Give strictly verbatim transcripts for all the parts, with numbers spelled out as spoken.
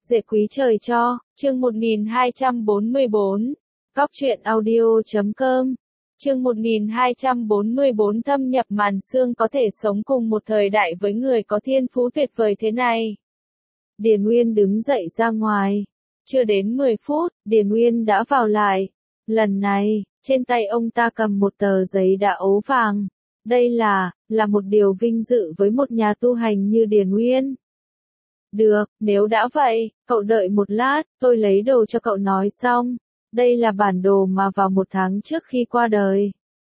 Dễ quý trời cho, chương một nghìn hai trăm bốn mươi bốn, Góc truyện audio.com, chương một nghìn hai trăm bốn mươi bốn thâm nhập màn xương có thể sống cùng một thời đại với người có thiên phú tuyệt vời thế này. Điền Nguyên đứng dậy ra ngoài. Chưa đến mười phút, Điền Nguyên đã vào lại. Lần này, trên tay ông ta cầm một tờ giấy đã ố vàng. Đây là, là một điều vinh dự với một nhà tu hành như Điền Nguyên. Được, nếu đã vậy, cậu đợi một lát, tôi lấy đồ cho cậu nói xong. Đây là bản đồ mà vào một tháng trước khi qua đời,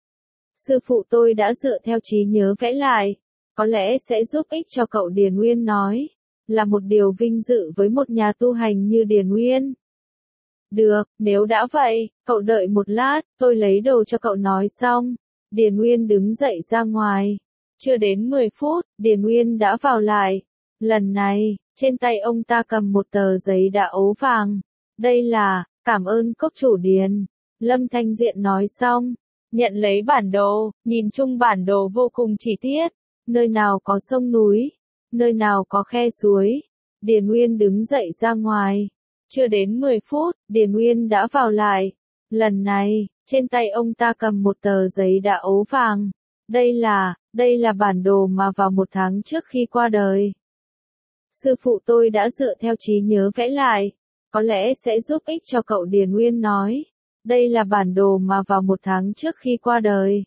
sư phụ tôi đã dựa theo trí nhớ vẽ lại. Có lẽ sẽ giúp ích cho cậu, Điền Nguyên nói. Là một điều vinh dự với một nhà tu hành như Điền Nguyên. Được, nếu đã vậy, cậu đợi một lát, tôi lấy đồ cho cậu nói xong. Điền Nguyên đứng dậy ra ngoài. Chưa đến mười phút, Điền Nguyên đã vào lại. Lần này, trên tay ông ta cầm một tờ giấy đã ố vàng. Đây là, cảm ơn cốc chủ Điền. Lâm Thanh Diện nói xong, nhận lấy bản đồ, nhìn chung bản đồ vô cùng chi tiết. Nơi nào có sông núi, nơi nào có khe suối. Điền Nguyên đứng dậy ra ngoài. Chưa đến mười phút, Điền Nguyên đã vào lại. Lần này, trên tay ông ta cầm một tờ giấy đã ố vàng. Đây là, đây là bản đồ mà vào một tháng trước khi qua đời, sư phụ tôi đã dựa theo trí nhớ vẽ lại. Có lẽ sẽ giúp ích cho cậu, Điền Nguyên nói. Đây là bản đồ mà vào một tháng trước khi qua đời,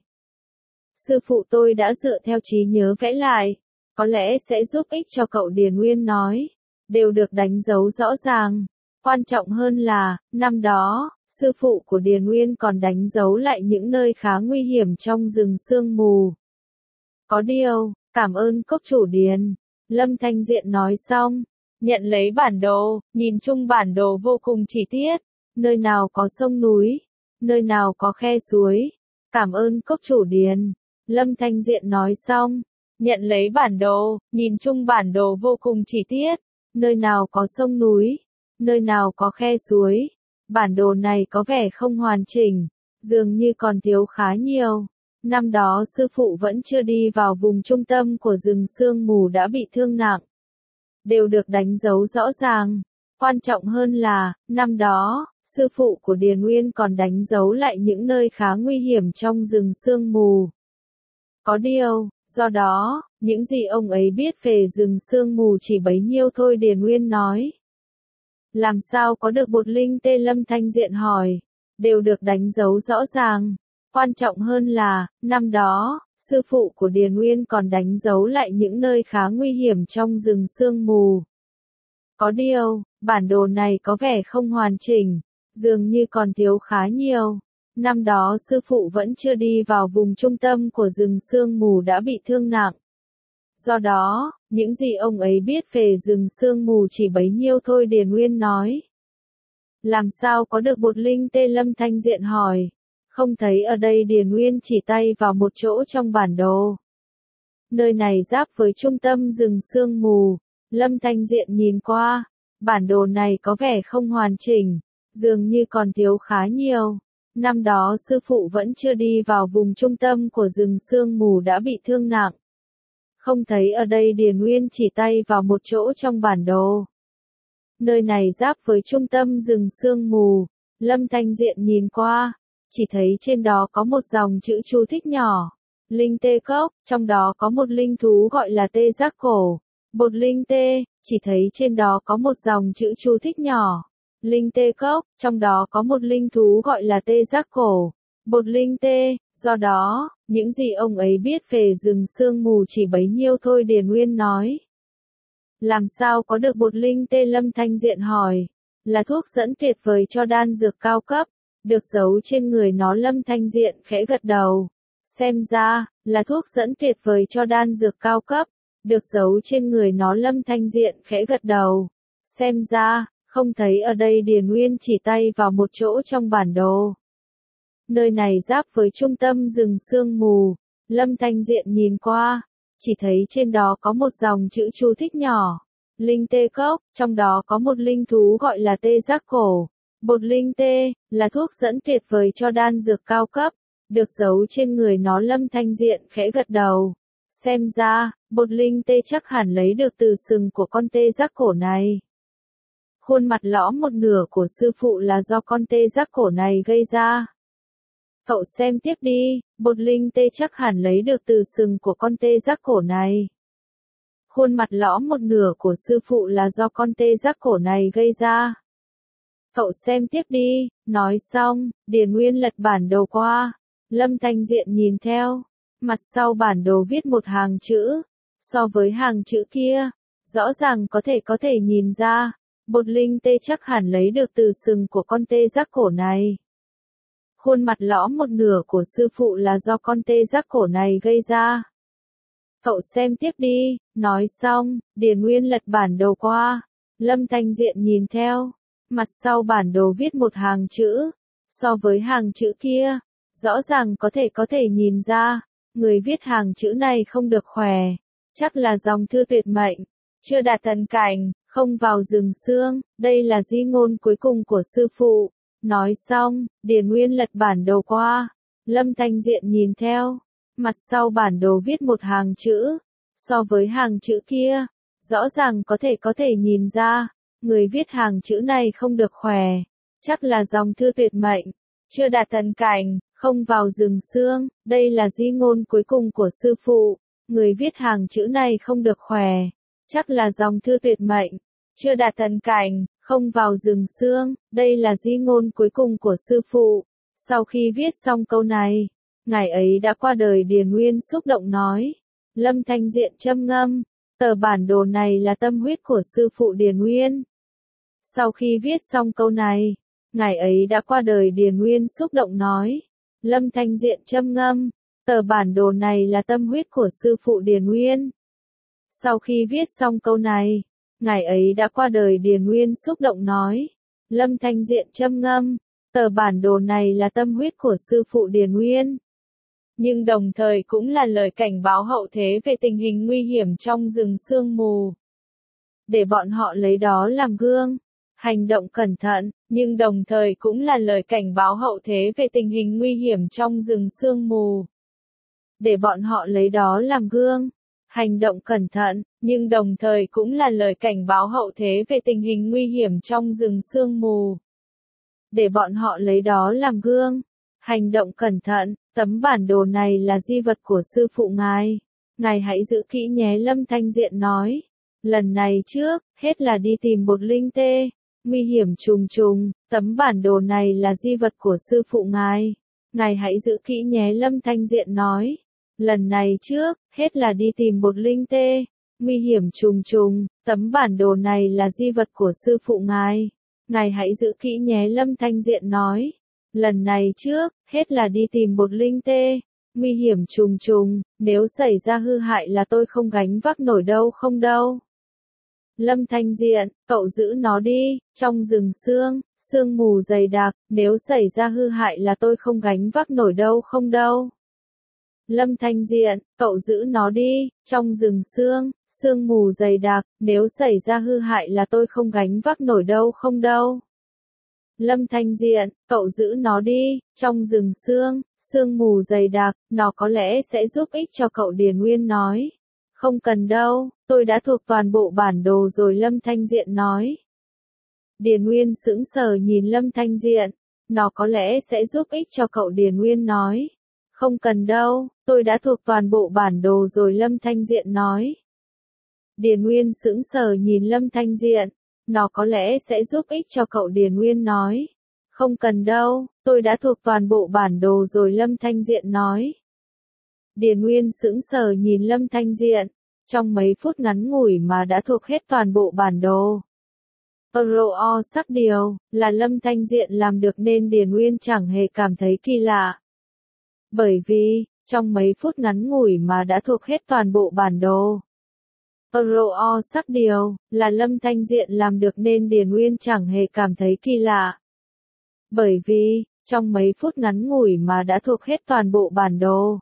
sư phụ tôi đã dựa theo trí nhớ vẽ lại. Có lẽ sẽ giúp ích cho cậu, Điền Nguyên nói. Đều được đánh dấu rõ ràng. Quan trọng hơn là, năm đó, sư phụ của Điền Nguyên còn đánh dấu lại những nơi khá nguy hiểm trong rừng sương mù. Có điều, cảm ơn cốc chủ Điền. Lâm Thanh Diện nói xong, nhận lấy bản đồ, nhìn chung bản đồ vô cùng chi tiết. Nơi nào có sông núi, nơi nào có khe suối. Cảm ơn cốc chủ Điền. Lâm Thanh Diện nói xong, nhận lấy bản đồ, nhìn chung bản đồ vô cùng chi tiết. Nơi nào có sông núi, nơi nào có khe suối. Bản đồ này có vẻ không hoàn chỉnh, dường như còn thiếu khá nhiều. Năm đó sư phụ vẫn chưa đi vào vùng trung tâm của rừng sương mù đã bị thương nặng. Đều được đánh dấu rõ ràng. Quan trọng hơn là, năm đó, sư phụ của Điền Nguyên còn đánh dấu lại những nơi khá nguy hiểm trong rừng sương mù. Có điều, do đó, những gì ông ấy biết về rừng sương mù chỉ bấy nhiêu thôi, Điền Nguyên nói. Làm sao có được bột linh tê? Lâm Thanh Diện hỏi. Đều được đánh dấu rõ ràng. Quan trọng hơn là, năm đó, sư phụ của Điền Nguyên còn đánh dấu lại những nơi khá nguy hiểm trong rừng sương mù. Có điều, bản đồ này có vẻ không hoàn chỉnh, dường như còn thiếu khá nhiều. Năm đó sư phụ vẫn chưa đi vào vùng trung tâm của rừng sương mù đã bị thương nặng. Do đó, những gì ông ấy biết về rừng sương mù chỉ bấy nhiêu thôi, Điền Nguyên nói. Làm sao có được bột linh tê? Lâm Thanh Diện hỏi. Không thấy ở đây, Điền Nguyên chỉ tay vào một chỗ trong bản đồ. Nơi này giáp với trung tâm rừng sương mù. Lâm Thanh Diện nhìn qua. Bản đồ này có vẻ không hoàn chỉnh, dường như còn thiếu khá nhiều. Năm đó sư phụ vẫn chưa đi vào vùng trung tâm của rừng sương mù đã bị thương nặng. Không thấy ở đây, Điền Nguyên chỉ tay vào một chỗ trong bản đồ. Nơi này giáp với trung tâm rừng sương mù. Lâm Thanh Diện nhìn qua, chỉ thấy trên đó có một dòng chữ chú thích nhỏ. Linh tê cốc, trong đó có một linh thú gọi là tê giác cổ. Bột linh tê, chỉ thấy trên đó có một dòng chữ chú thích nhỏ. Linh tê cốc, trong đó có một linh thú gọi là tê giác cổ. Bột linh tê, do đó, những gì ông ấy biết về rừng sương mù chỉ bấy nhiêu thôi, Điền Nguyên nói. Làm sao có được bột linh tê? Lâm Thanh Diện hỏi. Là thuốc dẫn tuyệt vời cho đan dược cao cấp, được giấu trên người nó. Lâm Thanh Diện khẽ gật đầu. Xem ra, là thuốc dẫn tuyệt vời cho đan dược cao cấp, được giấu trên người nó. Lâm Thanh Diện khẽ gật đầu. Xem ra, không thấy ở đây, Điền Nguyên chỉ tay vào một chỗ trong bản đồ. Nơi này giáp với trung tâm rừng sương mù. Lâm Thanh Diện nhìn qua, chỉ thấy trên đó có một dòng chữ chú thích nhỏ. Linh tê cốc, trong đó có một linh thú gọi là tê giác cổ. Bột linh tê, là thuốc dẫn tuyệt vời cho đan dược cao cấp, được giấu trên người nó. Lâm Thanh Diện khẽ gật đầu. Xem ra, bột linh tê chắc hẳn lấy được từ sừng của con tê giác cổ này. Khuôn mặt lõm một nửa của sư phụ là do con tê giác cổ này gây ra. Cậu xem tiếp đi, bột linh tê chắc hẳn lấy được từ sừng của con tê giác cổ này. Khuôn mặt lõm một nửa của sư phụ là do con tê giác cổ này gây ra. Cậu xem tiếp đi, nói xong, Điền Nguyên lật bản đồ qua. Lâm Thanh Diện nhìn theo. Mặt sau bản đồ viết một hàng chữ. So với hàng chữ kia, rõ ràng có thể có thể nhìn ra, bột linh tê chắc hẳn lấy được từ sừng của con tê giác cổ này. Khuôn mặt lõm một nửa của sư phụ là do con tê giác cổ này gây ra. Cậu xem tiếp đi, nói xong, Điền Nguyên lật bản đồ qua. Lâm Thanh Diện nhìn theo. Mặt sau bản đồ viết một hàng chữ. So với hàng chữ kia, rõ ràng có thể có thể nhìn ra, người viết hàng chữ này không được khỏe. Chắc là dòng thư tuyệt mệnh. Chưa đạt thần cảnh, không vào rừng xương, đây là di ngôn cuối cùng của sư phụ. Nói xong, Điền Nguyên lật bản đồ qua. Lâm Thanh Diện nhìn theo. Mặt sau bản đồ viết một hàng chữ. So với hàng chữ kia, rõ ràng có thể có thể nhìn ra, người viết hàng chữ này không được khỏe. Chắc là dòng thư tuyệt mệnh. Chưa đạt thần cảnh, không vào rừng xương, đây là di ngôn cuối cùng của sư phụ. Người viết hàng chữ này không được khỏe. Chắc là dòng thư tuyệt mệnh. Chưa đạt thần cảnh, không vào rừng xương, đây là di ngôn cuối cùng của sư phụ. Sau khi viết xong câu này, ngày ấy đã qua đời. Điền Nguyên xúc động nói. Lâm Thanh Diện châm ngâm, tờ bản đồ này là tâm huyết của sư phụ Điền Nguyên. Sau khi viết xong câu này, ngày ấy đã qua đời. Điền Nguyên xúc động nói. Lâm Thanh Diện châm ngâm, tờ bản đồ này là tâm huyết của sư phụ Điền Nguyên. Sau khi viết xong câu này, ngày ấy đã qua đời. Điền Nguyên xúc động nói. Lâm Thanh Diện châm ngâm, tờ bản đồ này là tâm huyết của sư phụ Điền Nguyên. Nhưng đồng thời cũng là lời cảnh báo hậu thế về tình hình nguy hiểm trong rừng sương mù. Để bọn họ lấy đó làm gương, hành động cẩn thận, nhưng đồng thời cũng là lời cảnh báo hậu thế về tình hình nguy hiểm trong rừng sương mù. Để bọn họ lấy đó làm gương, hành động cẩn thận, nhưng đồng thời cũng là lời cảnh báo hậu thế về tình hình nguy hiểm trong rừng sương mù. Để bọn họ lấy đó làm gương, hành động cẩn thận, tấm bản đồ này là di vật của sư phụ ngài. Ngài hãy giữ kỹ nhé. Lâm Thanh Diện nói. Lần này trước, hết là đi tìm bột linh tê. Nguy hiểm trùng trùng, tấm bản đồ này là di vật của sư phụ ngài. Ngài hãy giữ kỹ nhé. Lâm Thanh Diện nói. Lần này trước, hết là đi tìm bột linh tê. Nguy hiểm trùng trùng, tấm bản đồ này là di vật của sư phụ ngài. Ngài hãy giữ kỹ nhé. Lâm Thanh Diện nói. Lần này trước, hết là đi tìm bột linh tê. Nguy hiểm trùng trùng, nếu xảy ra hư hại là tôi không gánh vác nổi đâu không đâu. Lâm Thanh Diện, cậu giữ nó đi, trong rừng sương, sương mù dày đặc, nếu xảy ra hư hại là tôi không gánh vác nổi đâu không đâu. Lâm Thanh Diện, cậu giữ nó đi, trong rừng sương, sương mù dày đặc, nếu xảy ra hư hại là tôi không gánh vác nổi đâu không đâu. Lâm Thanh Diện, cậu giữ nó đi, trong rừng sương, sương mù dày đặc, nó có lẽ sẽ giúp ích cho cậu. Điền Nguyên nói. Không cần đâu, tôi đã thuộc toàn bộ bản đồ rồi. Lâm Thanh Diện nói. Điền Nguyên sững sờ nhìn Lâm Thanh Diện. Nó có lẽ sẽ giúp ích cho cậu. Điền Nguyên nói. Không cần đâu, tôi đã thuộc toàn bộ bản đồ rồi. Lâm Thanh Diện nói. Điền Nguyên sững sờ nhìn Lâm Thanh Diện. Nó có lẽ sẽ giúp ích cho cậu. Điền Nguyên nói. Không cần đâu, tôi đã thuộc toàn bộ bản đồ rồi. Lâm Thanh Diện nói. Điền Nguyên sững sờ nhìn Lâm Thanh Diện. Trong mấy phút ngắn ngủi mà đã thuộc hết toàn bộ bản đồ. Ro sắc điều, là Lâm Thanh Diện làm được nên Điền Nguyên chẳng hề cảm thấy kỳ lạ. Bởi vì, trong mấy phút ngắn ngủi mà đã thuộc hết toàn bộ bản đồ. Ro sắc điều, là Lâm Thanh Diện làm được nên Điền Nguyên chẳng hề cảm thấy kỳ lạ. Bởi vì, trong mấy phút ngắn ngủi mà đã thuộc hết toàn bộ bản đồ.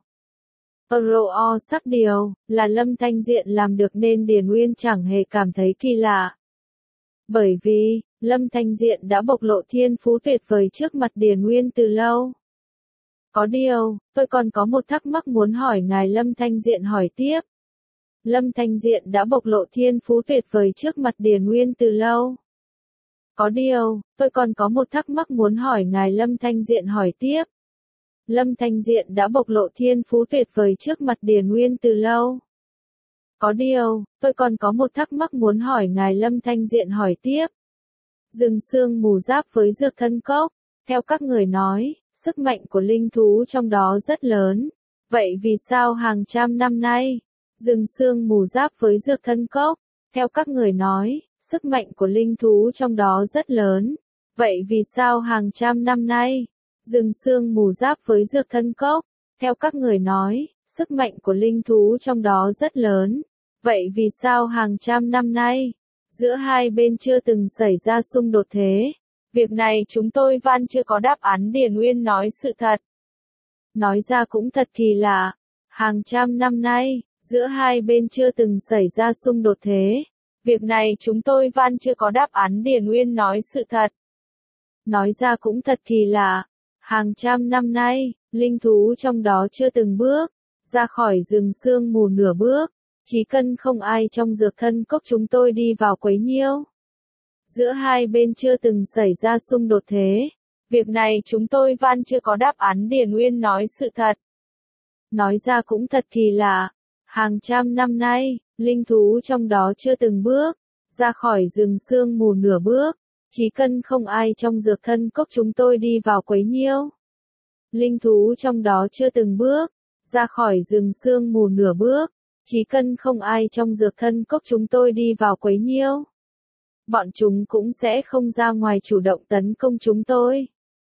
Ro sắc điều, là Lâm Thanh Diện làm được nên Điền Nguyên chẳng hề cảm thấy kỳ lạ. Bởi vì, Lâm Thanh Diện đã bộc lộ thiên phú tuyệt vời trước mặt Điền Nguyên từ lâu. Có điều, tôi còn có một thắc mắc muốn hỏi ngài. Lâm Thanh Diện hỏi tiếp. Lâm Thanh Diện đã bộc lộ thiên phú tuyệt vời trước mặt Điền Nguyên từ lâu. Có điều, tôi còn có một thắc mắc muốn hỏi ngài. Lâm Thanh Diện hỏi tiếp. Lâm Thanh Diện đã bộc lộ thiên phú tuyệt vời trước mặt Điền Nguyên từ lâu. Có điều, tôi còn có một thắc mắc muốn hỏi ngài. Lâm Thanh Diện hỏi tiếp. Rừng sương mù giáp với dược thân cốc, theo các người nói, sức mạnh của linh thú trong đó rất lớn. Vậy vì sao hàng trăm năm nay, rừng sương mù giáp với dược thân cốc, theo các người nói, sức mạnh của linh thú trong đó rất lớn. Vậy vì sao hàng trăm năm nay, rừng sương mù giáp với dược thân cốc, theo các người nói, sức mạnh của linh thú trong đó rất lớn. Vậy vì sao hàng trăm năm nay, giữa hai bên chưa từng xảy ra xung đột thế? Việc này chúng tôi van chưa có đáp án. Điền Nguyên nói sự thật. Nói ra cũng thật kỳ lạ. Hàng trăm năm nay, giữa hai bên chưa từng xảy ra xung đột thế. Việc này chúng tôi van chưa có đáp án. Điền Nguyên nói sự thật. Nói ra cũng thật kỳ lạ. Hàng trăm năm nay, linh thú trong đó chưa từng bước ra khỏi rừng sương mù nửa bước. Chỉ cần không ai trong dược thân cốc chúng tôi đi vào quấy nhiễu. Giữa hai bên chưa từng xảy ra xung đột thế. Việc này chúng tôi van chưa có đáp án. Điền Nguyên nói sự thật. Nói ra cũng thật kỳ lạ. Hàng trăm năm nay, linh thú trong đó chưa từng bước ra khỏi rừng sương mù nửa bước. Chỉ cần không ai trong dược thân cốc chúng tôi đi vào quấy nhiễu. Linh thú trong đó chưa từng bước ra khỏi rừng sương mù nửa bước. Chỉ cần không ai trong dược thân cốc chúng tôi đi vào quấy nhiễu. Bọn chúng cũng sẽ không ra ngoài chủ động tấn công chúng tôi.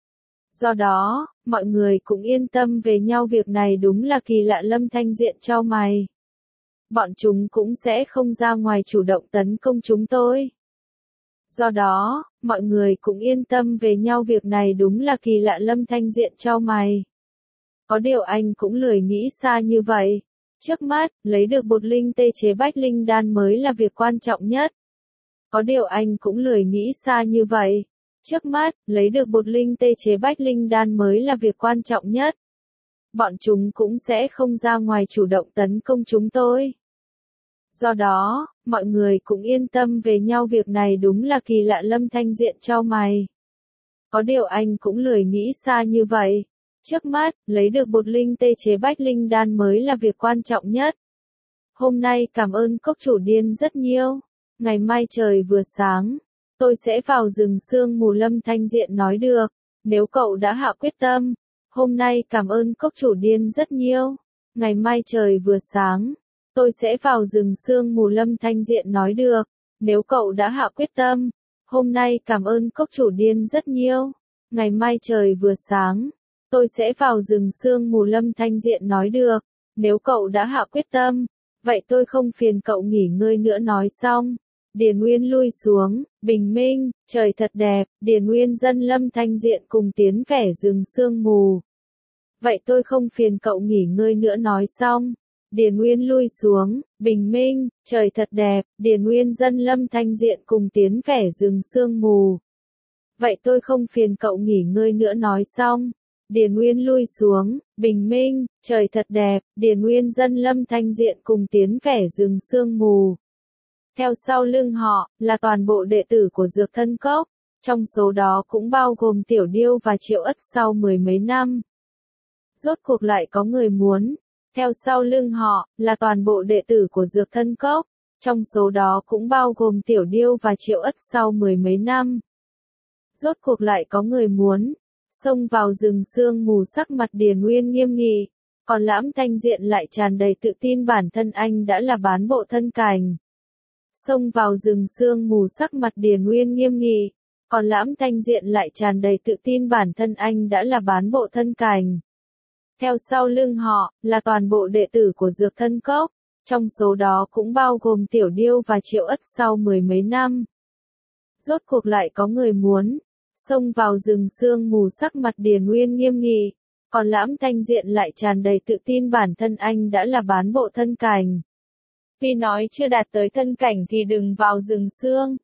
Do đó, mọi người cũng yên tâm về nhau. Việc này đúng là kỳ lạ. Lâm Thanh Diện chau mày. Bọn chúng cũng sẽ không ra ngoài chủ động tấn công chúng tôi. Do đó, mọi người cũng yên tâm về nhau. Việc này đúng là kỳ lạ. Lâm Thanh Diện chau mày. Có điều anh cũng lười nghĩ xa như vậy. Trước mắt, lấy được bột linh tê chế bách linh đan mới là việc quan trọng nhất. Có điều anh cũng lười nghĩ xa như vậy. Trước mắt, lấy được bột linh tê chế bách linh đan mới là việc quan trọng nhất. Bọn chúng cũng sẽ không ra ngoài chủ động tấn công chúng tôi. Do đó, mọi người cũng yên tâm về nhau. Việc này đúng là kỳ lạ. Lâm Thanh Diện chau mày. Có điều anh cũng lười nghĩ xa như vậy. Trước mắt, lấy được bột linh tê chế bách linh đan mới là việc quan trọng nhất. Hôm nay cảm ơn cốc chủ Điên rất nhiều. Ngày mai trời vừa sáng, tôi sẽ vào rừng sương mù. Lâm Thanh Diện nói được. Nếu cậu đã hạ quyết tâm. Hôm nay cảm ơn cốc chủ Điên rất nhiều. Ngày mai trời vừa sáng, tôi sẽ vào rừng sương mù. Lâm Thanh Diện nói được. Nếu cậu đã hạ quyết tâm. Hôm nay cảm ơn cốc chủ Điên rất nhiều. Ngày mai trời vừa sáng, tôi sẽ vào rừng sương mù. Lâm Thanh Diện nói được. Nếu cậu đã hạ quyết tâm, vậy tôi không phiền cậu nghỉ ngơi nữa. Nói xong, Điền Nguyên lui xuống. Bình minh, trời thật đẹp. Điền Nguyên dẫn Lâm Thanh Diện cùng tiến về rừng sương mù. Vậy tôi không phiền cậu nghỉ ngơi nữa. Nói xong, Điền Nguyên lui xuống. Bình minh, trời thật đẹp. Điền Nguyên dẫn Lâm Thanh Diện cùng tiến về rừng sương mù. Vậy tôi không phiền cậu nghỉ ngơi nữa. Nói xong, Điền Nguyên lui xuống. Bình minh, trời thật đẹp. Điền Nguyên dẫn Lâm Thanh Diện cùng tiến về rừng sương mù. Theo sau lưng họ, là toàn bộ đệ tử của dược thân cốc. Trong số đó cũng bao gồm Tiểu Điêu và Triệu Ất. Sau mười mấy năm, rốt cuộc lại có người muốn. Theo sau lưng họ, là toàn bộ đệ tử của dược thân cốc. Trong số đó cũng bao gồm Tiểu Điêu và Triệu Ất. Sau mười mấy năm, rốt cuộc lại có người muốn xông vào rừng sương mù. Sắc mặt Điền Nguyên nghiêm nghị, còn Lãm Thanh Diện lại tràn đầy tự tin bản thân anh đã là bán bộ thân cảnh. Xông vào rừng sương mù. Sắc mặt Điền Nguyên nghiêm nghị, còn Lãm Thanh Diện lại tràn đầy tự tin bản thân anh đã là bán bộ thân cảnh. Theo sau lưng họ, là toàn bộ đệ tử của dược thân cốc. Trong số đó cũng bao gồm Tiểu Điêu và Triệu Ất. Sau mười mấy năm, rốt cuộc lại có người muốn xông vào rừng sương mù. Sắc mặt Điền Nguyên nghiêm nghị, còn Lãm Thanh Diện lại tràn đầy tự tin bản thân anh đã là bán bộ thân cảnh. Tuy nói chưa đạt tới thân cảnh thì đừng vào rừng sương.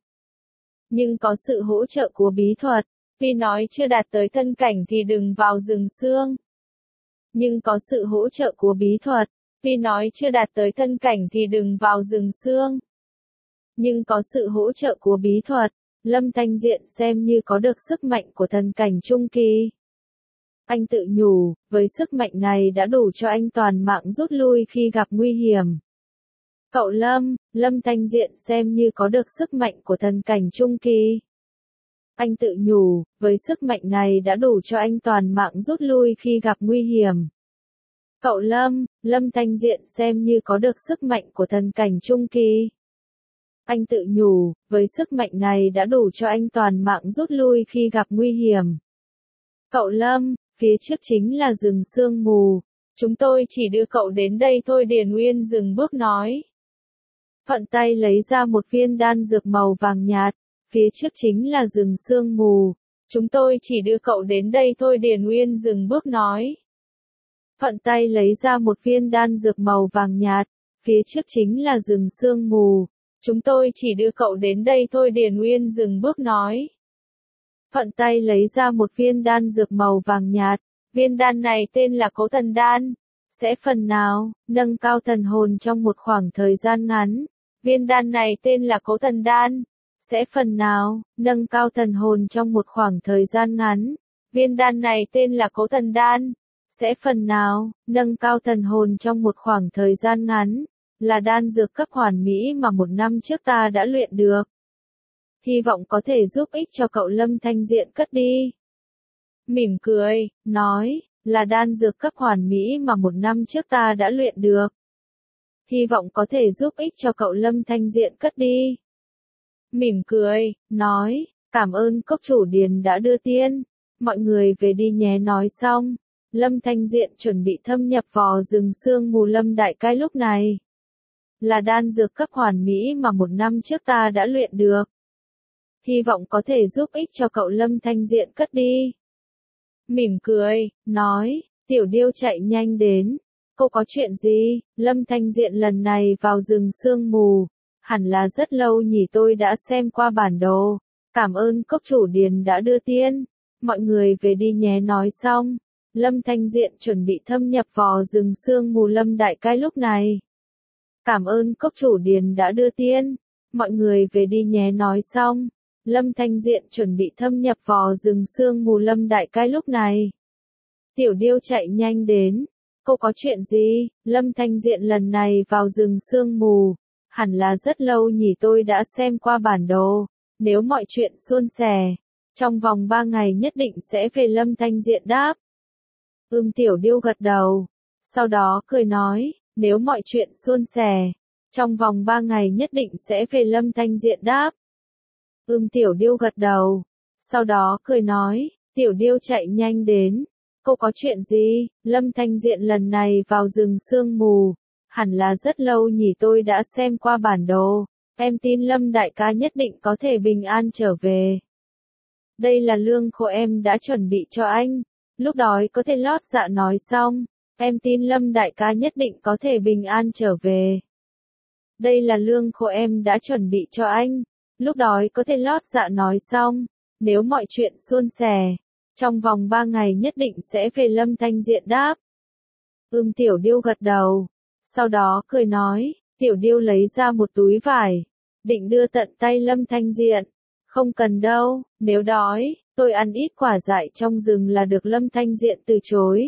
Nhưng có sự hỗ trợ của bí thuật. Tuy nói chưa đạt tới thân cảnh thì đừng vào rừng sương. Nhưng có sự hỗ trợ của bí thuật. Tuy nói chưa đạt tới thân cảnh thì đừng vào rừng sương. Nhưng có sự hỗ trợ của bí thuật. Lâm Thanh Diện xem như có được sức mạnh của thần cảnh trung kỳ. Anh tự nhủ, với sức mạnh này đã đủ cho anh toàn mạng rút lui khi gặp nguy hiểm. Cậu Lâm, Lâm Thanh Diện xem như có được sức mạnh của thần cảnh trung kỳ. Anh tự nhủ, với sức mạnh này đã đủ cho anh toàn mạng rút lui khi gặp nguy hiểm. Cậu Lâm, Lâm Thanh Diện xem như có được sức mạnh của thần cảnh trung kỳ. Anh tự nhủ, với sức mạnh này đã đủ cho anh toàn mạng rút lui khi gặp nguy hiểm. Cậu Lâm, phía trước chính là rừng sương mù. Chúng tôi chỉ đưa cậu đến đây thôi. Điền Uyên dừng bước nói. Thuận tay lấy ra một viên đan dược màu vàng nhạt. Phía trước chính là rừng sương mù. Chúng tôi chỉ đưa cậu đến đây thôi. Điền Uyên dừng bước nói. Thuận tay lấy ra một viên đan dược màu vàng nhạt. Phía trước chính là rừng sương mù. Chúng tôi chỉ đưa cậu đến đây thôi. Điền Uyên dừng bước nói. Thuận tay lấy ra một viên đan dược màu vàng nhạt. Viên đan này tên là Cố Thần Đan. Sẽ phần nào nâng cao thần hồn trong một khoảng thời gian ngắn. Viên đan này tên là Cố Thần Đan. Sẽ phần nào nâng cao thần hồn trong một khoảng thời gian ngắn. Viên đan này tên là Cố Thần Đan. Sẽ phần nào nâng cao thần hồn trong một khoảng thời gian ngắn. Là đan dược cấp hoàn mỹ mà một năm trước ta đã luyện được. Hy vọng có thể giúp ích cho cậu. Lâm Thanh Diện cất đi. Mỉm cười, nói, là đan dược cấp hoàn mỹ mà một năm trước ta đã luyện được. Hy vọng có thể giúp ích cho cậu. Lâm Thanh Diện cất đi. Mỉm cười, nói, cảm ơn cốc chủ Điền đã đưa tiên. Mọi người về đi nhé. Nói xong, Lâm Thanh Diện chuẩn bị thâm nhập vào rừng sương mù. Lâm Đại Cai lúc này. Là đan dược cấp hoàn mỹ mà một năm trước ta đã luyện được. Hy vọng có thể giúp ích cho cậu. Lâm Thanh Diện cất đi. Mỉm cười, nói, Tiểu Điêu chạy nhanh đến. Cô có chuyện gì? Lâm Thanh Diện lần này vào rừng sương mù. Hẳn là rất lâu nhỉ. Tôi đã xem qua bản đồ. Cảm ơn cốc chủ Điền đã đưa tiên. Mọi người về đi nhé. Nói xong, Lâm Thanh Diện chuẩn bị thâm nhập vào rừng sương mù. Lâm Đại Cai lúc này. Cảm ơn cốc chủ Điền đã đưa tiên. Mọi người về đi nhé. Nói xong, Lâm Thanh Diện chuẩn bị thâm nhập vào rừng sương mù. Lâm Đại Cai lúc này. Tiểu Điêu chạy nhanh đến. Cô có chuyện gì? Lâm Thanh Diện lần này vào rừng sương mù. Hẳn là rất lâu nhỉ. Tôi đã xem qua bản đồ. Nếu mọi chuyện suôn sẻ, trong vòng ba ngày nhất định sẽ về. Lâm Thanh Diện đáp. Ưm. Tiểu Điêu gật đầu. Sau đó cười nói, nếu mọi chuyện suôn sẻ, trong vòng ba ngày nhất định sẽ về. Lâm Thanh Diện đáp. Ưm. Tiểu Điêu gật đầu. Sau đó cười nói, Tiểu Điêu chạy nhanh đến. Cô có chuyện gì? Lâm Thanh Diện lần này vào rừng sương mù. Hẳn là rất lâu nhỉ. Tôi đã xem qua bản đồ. Em tin Lâm Đại Ca nhất định có thể bình an trở về. Đây là lương khô em đã chuẩn bị cho anh. Lúc đói có thể lót dạ. Nói xong, em tin Lâm Đại Ca nhất định có thể bình an trở về. Đây là lương khô em đã chuẩn bị cho anh. Lúc đói có thể lót dạ. Nói xong, nếu mọi chuyện suôn sẻ, trong vòng ba ngày nhất định sẽ về. Lâm Thanh Diện đáp. Ưm. Tiểu Điêu gật đầu. Sau đó cười nói, Tiểu Điêu lấy ra một túi vải. Định đưa tận tay Lâm Thanh Diện. Không cần đâu, nếu đói, tôi ăn ít quả dại trong rừng là được. Lâm Thanh Diện từ chối.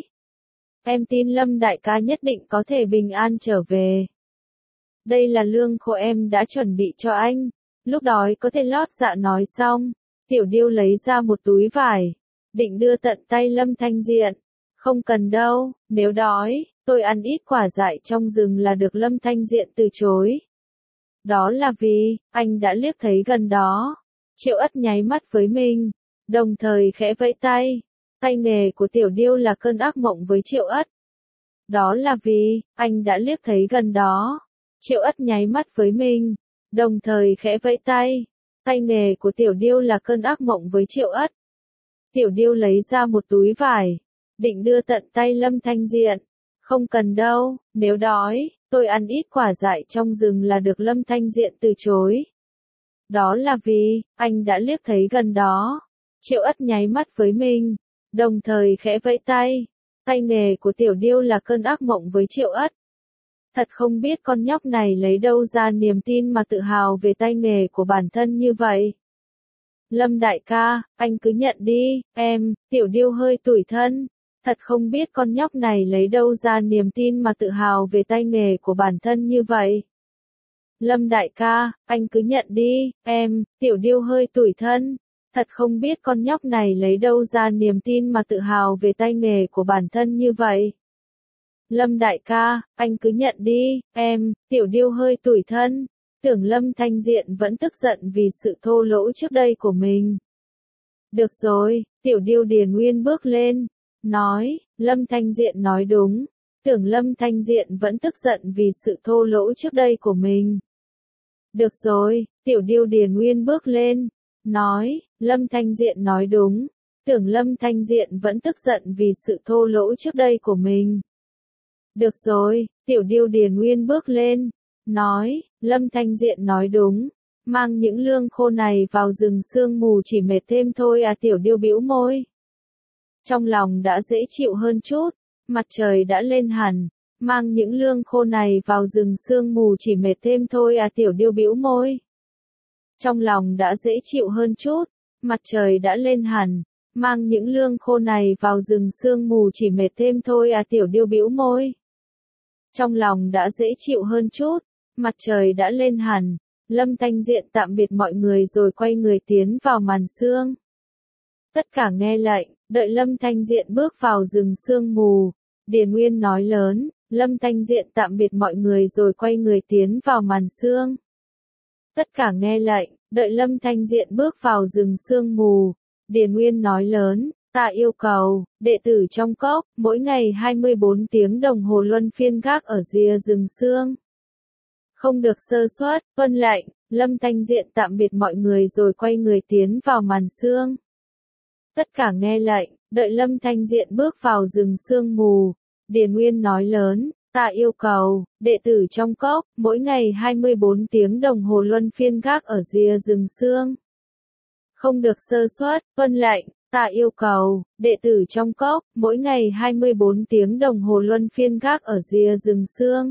Em tin Lâm Đại Ca nhất định có thể bình an trở về. Đây là lương khô em đã chuẩn bị cho anh. Lúc đói có thể lót dạ. Nói xong, Tiểu Điêu lấy ra một túi vải. Định đưa tận tay Lâm Thanh Diện. Không cần đâu, nếu đói, tôi ăn ít quả dại trong rừng là được. Lâm Thanh Diện từ chối. Đó là vì, anh đã liếc thấy gần đó. Triệu Ất nháy mắt với mình, đồng thời khẽ vẫy tay. Tay nghề của Tiểu Điêu là cơn ác mộng với Triệu Ất. Đó là vì, anh đã liếc thấy gần đó. Triệu Ất nháy mắt với mình, đồng thời khẽ vẫy tay. Tay nghề của Tiểu Điêu là cơn ác mộng với Triệu Ất. Tiểu Điêu lấy ra một túi vải. Định đưa tận tay Lâm Thanh Diện. Không cần đâu, nếu đói, tôi ăn ít quả dại trong rừng là được. Lâm Thanh Diện từ chối. Đó là vì, anh đã liếc thấy gần đó. Triệu Ất nháy mắt với mình, đồng thời khẽ vẫy tay. Tay nghề của Tiểu Điêu là cơn ác mộng với Triệu Ất. Thật không biết con nhóc này lấy đâu ra niềm tin mà tự hào về tay nghề của bản thân như vậy. Lâm đại ca, anh cứ nhận đi, em, Tiểu Điêu hơi tủi thân. Thật không biết con nhóc này lấy đâu ra niềm tin mà tự hào về tay nghề của bản thân như vậy. Lâm đại ca, anh cứ nhận đi, em, Tiểu Điêu hơi tủi thân. Thật không biết con nhóc này lấy đâu ra niềm tin mà tự hào về tay nghề của bản thân như vậy. Lâm đại ca, anh cứ nhận đi, em, Tiểu Điêu hơi tủi thân. Tưởng Lâm Thanh Diện vẫn tức giận vì sự thô lỗ trước đây của mình. Được rồi, Tiểu Điêu Điền Nguyên bước lên, nói, Lâm Thanh Diện nói đúng. Tưởng Lâm Thanh Diện vẫn tức giận vì sự thô lỗ trước đây của mình. Được rồi, Tiểu Điêu Điền Nguyên bước lên, nói, Lâm Thanh Diện nói đúng. Tưởng Lâm Thanh Diện vẫn tức giận vì sự thô lỗ trước đây của mình. Được rồi, Tiểu Điêu Điền Nguyên bước lên, nói, Lâm Thanh Diện nói đúng. Mang những lương khô này vào rừng sương mù chỉ mệt thêm thôi à. Tiểu Điêu bĩu môi. Trong lòng đã dễ chịu hơn chút, mặt trời đã lên hẳn. Mang những lương khô này vào rừng sương mù chỉ mệt thêm thôi à. Tiểu Điêu bĩu môi. Trong lòng đã dễ chịu hơn chút, mặt trời đã lên hẳn. Mang những lương khô này vào rừng sương mù chỉ mệt thêm thôi à. Tiểu Điêu bĩu môi. Trong lòng đã dễ chịu hơn chút, mặt trời đã lên hẳn. Lâm Thanh Diện tạm biệt mọi người rồi quay người tiến vào màn sương. Tất cả nghe lệnh, đợi Lâm Thanh Diện bước vào rừng sương mù. Điền Nguyên nói lớn, Lâm Thanh Diện tạm biệt mọi người rồi quay người tiến vào màn sương. Tất cả nghe lệnh, đợi Lâm Thanh Diện bước vào rừng sương mù. Điền Nguyên nói lớn, ta yêu cầu, đệ tử trong cốc, mỗi ngày hai mươi bốn tiếng đồng hồ luân phiên gác ở rìa rừng sương. Không được sơ suất, tuân lệnh. Lâm Thanh Diện tạm biệt mọi người rồi quay người tiến vào màn sương. Tất cả nghe lệnh, đợi Lâm Thanh Diện bước vào rừng sương mù. Điền Nguyên nói lớn, ta yêu cầu, đệ tử trong cốc, mỗi ngày hai mươi bốn tiếng đồng hồ luân phiên gác ở rìa rừng sương. Không được sơ suất, tuân lệnh. Ta yêu cầu, đệ tử trong cốc, mỗi ngày hai mươi bốn tiếng đồng hồ luân phiên gác ở rìa rừng sương.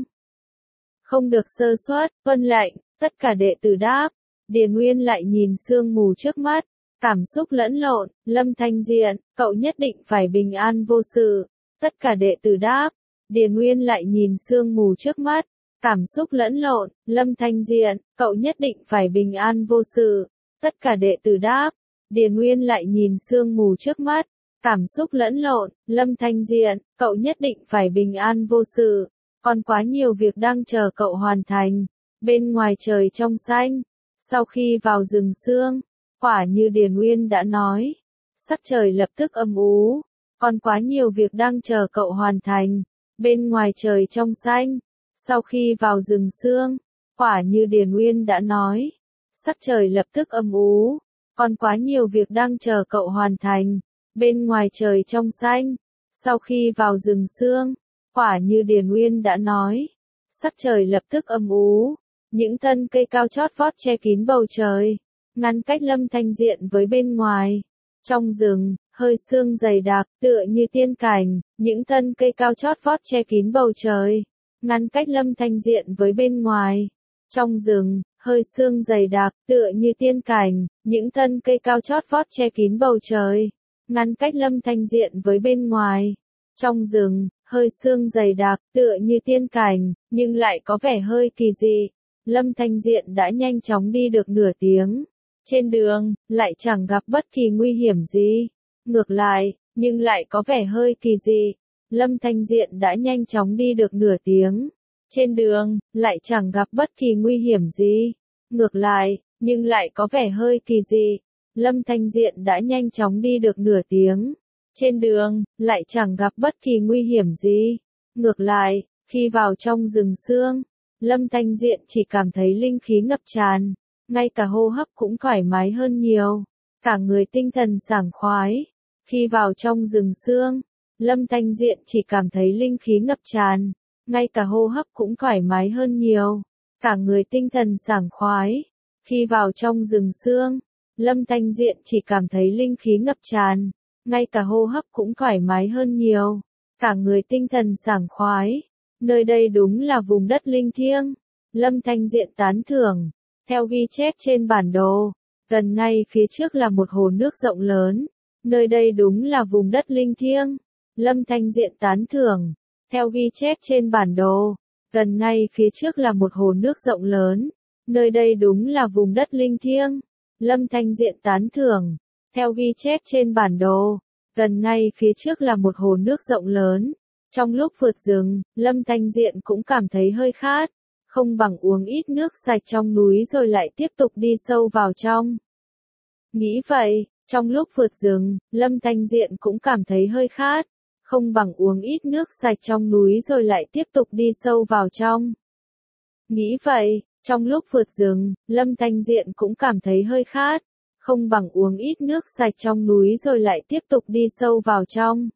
Không được sơ suất, tuân lệnh. Tất cả đệ tử đáp. Điền Nguyên lại nhìn sương mù trước mắt, cảm xúc lẫn lộn. Lâm Thanh Diện, cậu nhất định phải bình an vô sự. Tất cả đệ tử đáp. Điền Nguyên lại nhìn sương mù trước mắt, cảm xúc lẫn lộn. Lâm Thanh Diện, cậu nhất định phải bình an vô sự. Tất cả đệ tử đáp. Điền Nguyên lại nhìn sương mù trước mắt, cảm xúc lẫn lộn. Lâm Thanh Diện, cậu nhất định phải bình an vô sự. Còn quá nhiều việc đang chờ cậu hoàn thành. Bên ngoài trời trong xanh. Sau khi vào rừng sương, quả như Điền Nguyên đã nói, sắc trời lập tức âm u. Còn quá nhiều việc đang chờ cậu hoàn thành. Bên ngoài trời trong xanh. Sau khi vào rừng sương, quả như Điền Nguyên đã nói, sắc trời lập tức âm u. Còn quá nhiều việc đang chờ cậu hoàn thành. Bên ngoài trời trong xanh. Sau khi vào rừng sương, quả như Điền Nguyên đã nói, sắc trời lập tức âm u. Những thân cây cao chót vót che kín bầu trời, ngăn cách Lâm Thanh Diện với bên ngoài. Trong rừng, hơi sương dày đặc, tựa như tiên cảnh. Những thân cây cao chót vót che kín bầu trời, ngăn cách Lâm Thanh Diện với bên ngoài. Trong rừng, hơi sương dày đặc, tựa như tiên cảnh. Những thân cây cao chót vót che kín bầu trời, ngăn cách Lâm Thanh Diện với bên ngoài. Trong rừng, hơi sương dày đặc, tựa như tiên cảnh, nhưng lại có vẻ hơi kỳ dị. Lâm Thanh Diện đã nhanh chóng đi được nửa tiếng. Trên đường, lại chẳng gặp bất kỳ nguy hiểm gì. Ngược lại, nhưng lại có vẻ hơi kỳ dị. Lâm Thanh Diện đã nhanh chóng đi được nửa tiếng. Trên đường, lại chẳng gặp bất kỳ nguy hiểm gì. Ngược lại, nhưng lại có vẻ hơi kỳ dị. Lâm Thanh Diện đã nhanh chóng đi được nửa tiếng. Trên đường, lại chẳng gặp bất kỳ nguy hiểm gì. Ngược lại, khi vào trong rừng sương, Lâm Thanh Diện chỉ cảm thấy linh khí ngập tràn. Ngay cả hô hấp cũng thoải mái hơn nhiều. Cả người tinh thần sảng khoái. Khi vào trong rừng sương, Lâm Thanh Diện chỉ cảm thấy linh khí ngập tràn. Ngay cả hô hấp cũng thoải mái hơn nhiều. Cả người tinh thần sảng khoái. Khi vào trong rừng sương, Lâm Thanh Diện chỉ cảm thấy linh khí ngập tràn. Ngay cả hô hấp cũng thoải mái hơn nhiều. Cả người tinh thần sảng khoái. Nơi đây đúng là vùng đất linh thiêng. Lâm Thanh Diện tán thưởng. Theo ghi chép trên bản đồ, Gần ngay phía trước là một hồ nước rộng lớn. Nơi đây đúng là vùng đất linh thiêng. Lâm Thanh Diện tán thưởng. Theo ghi chép trên bản đồ, gần ngay phía trước là một hồ nước rộng lớn. Nơi đây đúng là vùng đất linh thiêng. Lâm Thanh Diện tán thưởng. Theo ghi chép trên bản đồ, gần ngay phía trước là một hồ nước rộng lớn. Trong lúc vượt rừng, Lâm Thanh Diện cũng cảm thấy hơi khát. Không bằng uống ít nước sạch trong núi rồi lại tiếp tục đi sâu vào trong. Nghĩ vậy, trong lúc vượt rừng, Lâm Thanh Diện cũng cảm thấy hơi khát. Không bằng uống ít nước sạch trong núi rồi lại tiếp tục đi sâu vào trong. Nghĩ vậy, trong lúc vượt rừng, Lâm Thanh Diện cũng cảm thấy hơi khát. Không bằng uống ít nước sạch trong núi rồi lại tiếp tục đi sâu vào trong.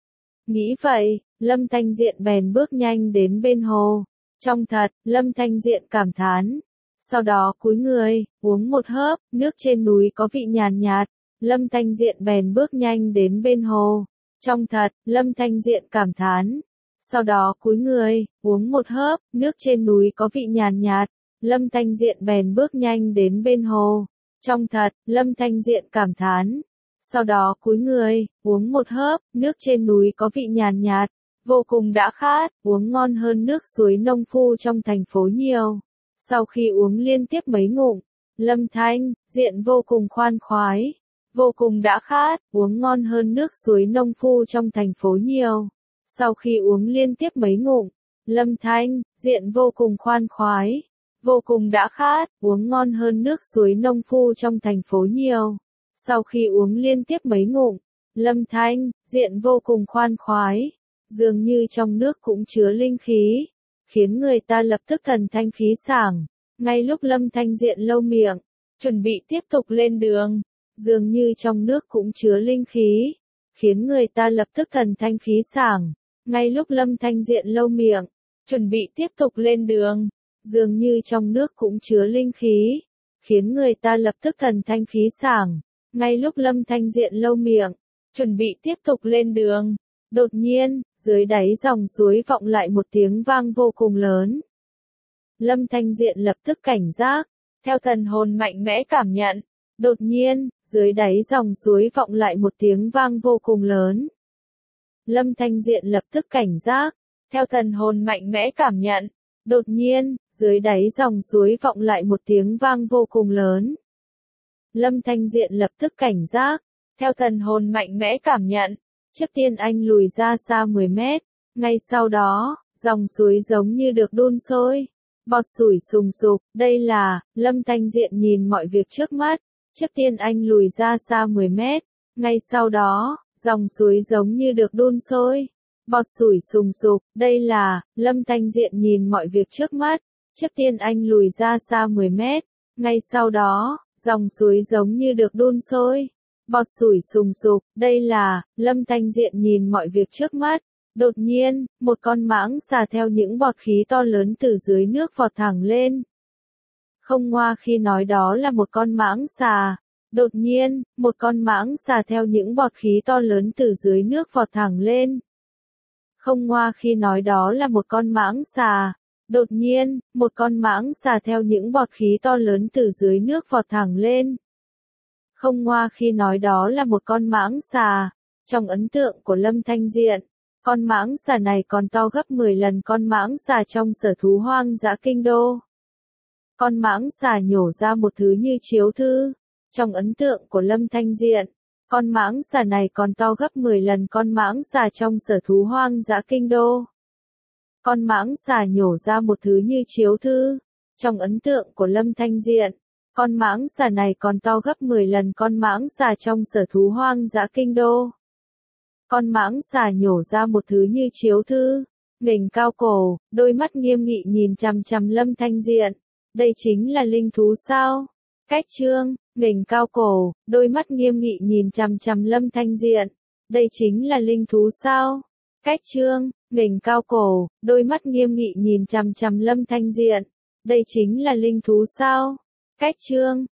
Nghĩ vậy, Lâm Thanh Diện bèn bước nhanh đến bên hồ. Trong thật, Lâm Thanh Diện cảm thán. Sau đó cúi người, uống một hớp, nước trên núi có vị nhàn nhạt. Lâm Thanh Diện bèn bước nhanh đến bên hồ. Trong thật, Lâm Thanh Diện cảm thán. Sau đó cúi người, uống một hớp, nước trên núi có vị nhàn nhạt. Lâm Thanh Diện bèn bước nhanh đến bên hồ. Trong thật, Lâm Thanh Diện cảm thán. Sau đó cúi người, uống một hớp, nước trên núi có vị nhàn nhạt. Vô cùng đã khát, uống ngon hơn nước suối nông phu trong thành phố nhiều. Sau khi uống liên tiếp mấy ngụm, Lâm Thanh Diện vô cùng khoan khoái. Vô cùng đã khát, uống ngon hơn nước suối nông phu trong thành phố nhiều. Sau khi uống liên tiếp mấy ngụm, Lâm Thanh Diện vô cùng khoan khoái. Vô cùng đã khát, uống ngon hơn nước suối nông phu trong thành phố nhiều. Sau khi uống liên tiếp mấy ngụm, Lâm Thanh Diện vô cùng khoan khoái. Dường như trong nước cũng chứa linh khí, khiến người ta lập tức thần thanh khí sảng. Ngay lúc Lâm Thanh Diện lau miệng, chuẩn bị tiếp tục lên đường, dường như trong nước cũng chứa linh khí, khiến người ta lập tức thần thanh khí sảng. Ngay lúc Lâm Thanh Diện lau miệng, chuẩn bị tiếp tục lên đường, dường như trong nước cũng chứa linh khí, khiến người ta lập tức thần thanh khí sảng. Ngay lúc Lâm Thanh Diện lau miệng, chuẩn bị tiếp tục lên đường, đột nhiên, dưới đáy dòng suối vọng lại một tiếng vang vô cùng lớn. Lâm Thanh Diện lập tức cảnh giác, theo thần hồn mạnh mẽ cảm nhận. Đột nhiên, dưới đáy dòng suối vọng lại một tiếng vang vô cùng lớn. Lâm Thanh Diện lập tức cảnh giác, theo thần hồn mạnh mẽ cảm nhận. Đột nhiên, dưới đáy dòng suối vọng lại một tiếng vang vô cùng lớn. Lâm Thanh Diện lập tức cảnh giác, theo thần hồn mạnh mẽ cảm nhận. Trước tiên anh lùi ra xa mười mét, ngay sau đó, dòng suối giống như được đun sôi, bọt sủi sùng sục. Đây là, Lâm Thanh Diện nhìn mọi việc trước mắt. Trước tiên anh lùi ra xa mười mét, ngay sau đó, dòng suối giống như được đun sôi, bọt sủi sùng sục. Đây là, Lâm Thanh Diện nhìn mọi việc trước mắt. Trước tiên anh lùi ra xa mười mét, ngay sau đó, dòng suối giống như được đun sôi, bọt sủi sùng sục. Đây là, Lâm Thanh Diện nhìn mọi việc trước mắt. Đột nhiên, một con mãng xà theo những bọt khí to lớn từ dưới nước vọt thẳng lên. Không ngoa khi nói đó là một con mãng xà. Đột nhiên, một con mãng xà theo những bọt khí to lớn từ dưới nước vọt thẳng lên. Không ngoa khi nói đó là một con mãng xà. Đột nhiên, một con mãng xà theo những bọt khí to lớn từ dưới nước vọt thẳng lên. Không ngoa khi nói đó là một con mãng xà. Trong ấn tượng của Lâm Thanh Diện, con mãng xà này còn to gấp mười lần con mãng xà trong sở thú hoang dã kinh đô. Con mãng xà nhổ ra một thứ như chiếu thư. Trong ấn tượng của Lâm Thanh Diện, con mãng xà này còn to gấp mười lần con mãng xà trong sở thú hoang dã kinh đô. Con mãng xà nhổ ra một thứ như chiếu thư. Trong ấn tượng của Lâm Thanh Diện, con mãng xà này còn to gấp mười lần con mãng xà trong sở thú hoang dã kinh đô. Con mãng xà nhổ ra một thứ như chiếu thư, nghềnh cao cổ, đôi mắt nghiêm nghị nhìn chằm chằm Lâm Thanh Diện. Đây chính là linh thú sao? Cách chương, nghềnh cao cổ, đôi mắt nghiêm nghị nhìn chằm chằm Lâm Thanh Diện. Đây chính là linh thú sao? Cách chương, nghềnh cao cổ, đôi mắt nghiêm nghị nhìn chằm chằm Lâm Thanh Diện. Đây chính là linh thú sao? Cách chương,